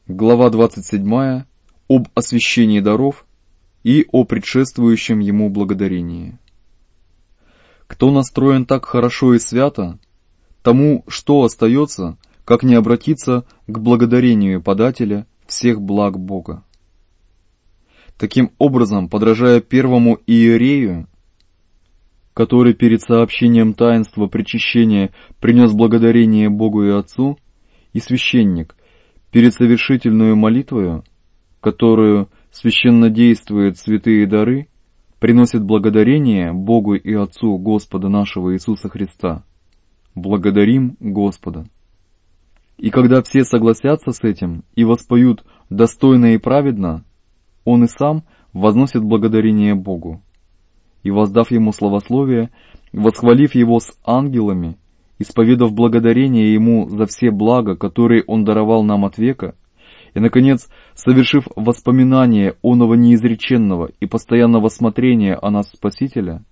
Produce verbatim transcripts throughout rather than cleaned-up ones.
Глава двадцать седьмая. Об освящении даров и о предшествующем ему благодарении. Кто настроен так хорошо и свято, тому что остается, как не обратиться к благодарению подателя всех благ Бога. Таким образом, подражая первому иерею, который перед сообщением таинства причащения принес благодарение Богу и Отцу, и священник перед совершительную молитвою, которую священнодействует святые дары, приносит благодарение Богу и Отцу Господа нашего Иисуса Христа. Благодарим Господа. И когда все согласятся с этим и воспоют достойно и праведно, он и сам возносит благодарение Богу. И воздав ему славословие, восхвалив его с ангелами, исповедав благодарение ему за все блага, которые он даровал нам от века, и, наконец, совершив воспоминание оного неизреченного и постоянного смотрения о нас Спасителя,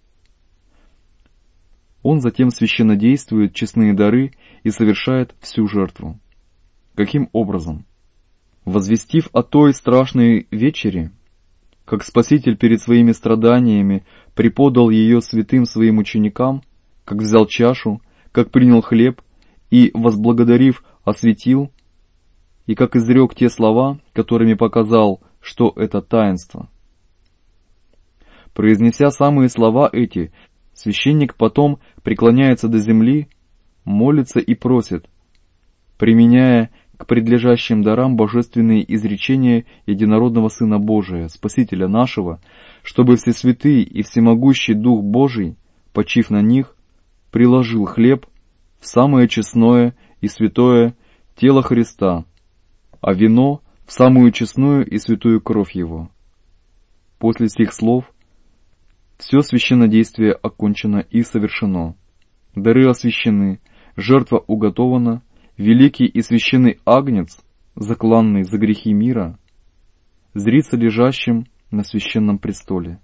он затем священнодействует честные дары и совершает всю жертву. Каким образом? Возвестив о той страшной вечере, как Спаситель перед своими страданиями преподал ее святым своим ученикам, как взял чашу, как принял хлеб и, возблагодарив, осветил, и как изрек те слова, которыми показал, что это таинство. Произнеся самые слова эти, священник потом преклоняется до земли, молится и просит, применяя к предлежащим дарам божественные изречения единородного Сына Божия, Спасителя нашего, чтобы Всесвятый и Всемогущий Дух Божий, почив на них, приложил хлеб в самое честное и святое тело Христа, а вино в самую честную и святую кровь Его. После сих слов все священнодействие окончено и совершено. Дары освящены, жертва уготована, великий и священный Агнец, закланный за грехи мира, зрится лежащим на священном престоле.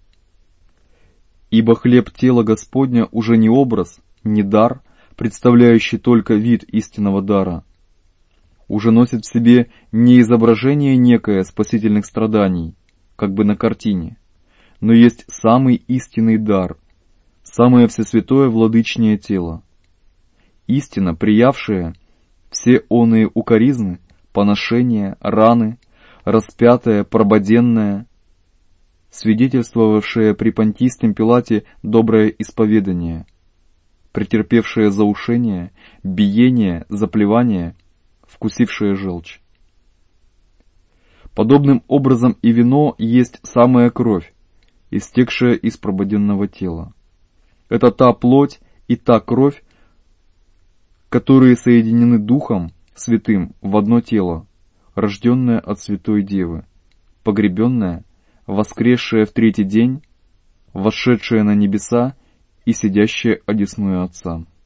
Ибо хлеб тела Господня уже не образ, не дар, представляющий только вид истинного дара, уже носит в себе не изображение некое спасительных страданий, как бы на картине, но есть самый истинный дар, самое всесвятое владычнее тело. Истина, приявшая все оные укоризны, поношения, раны, распятая, прободенная, свидетельствовавшая при Понтийском Пилате доброе исповедание, претерпевшая заушение, биение, заплевание, вкусившая желчь. Подобным образом и вино есть самая кровь, истекшая из прободенного тела. Это та плоть и та кровь, которые соединены Духом Святым в одно тело, рожденное от Святой Девы, погребенное, воскресшее в третий день, вошедшее на небеса и сидящее одесную Отца.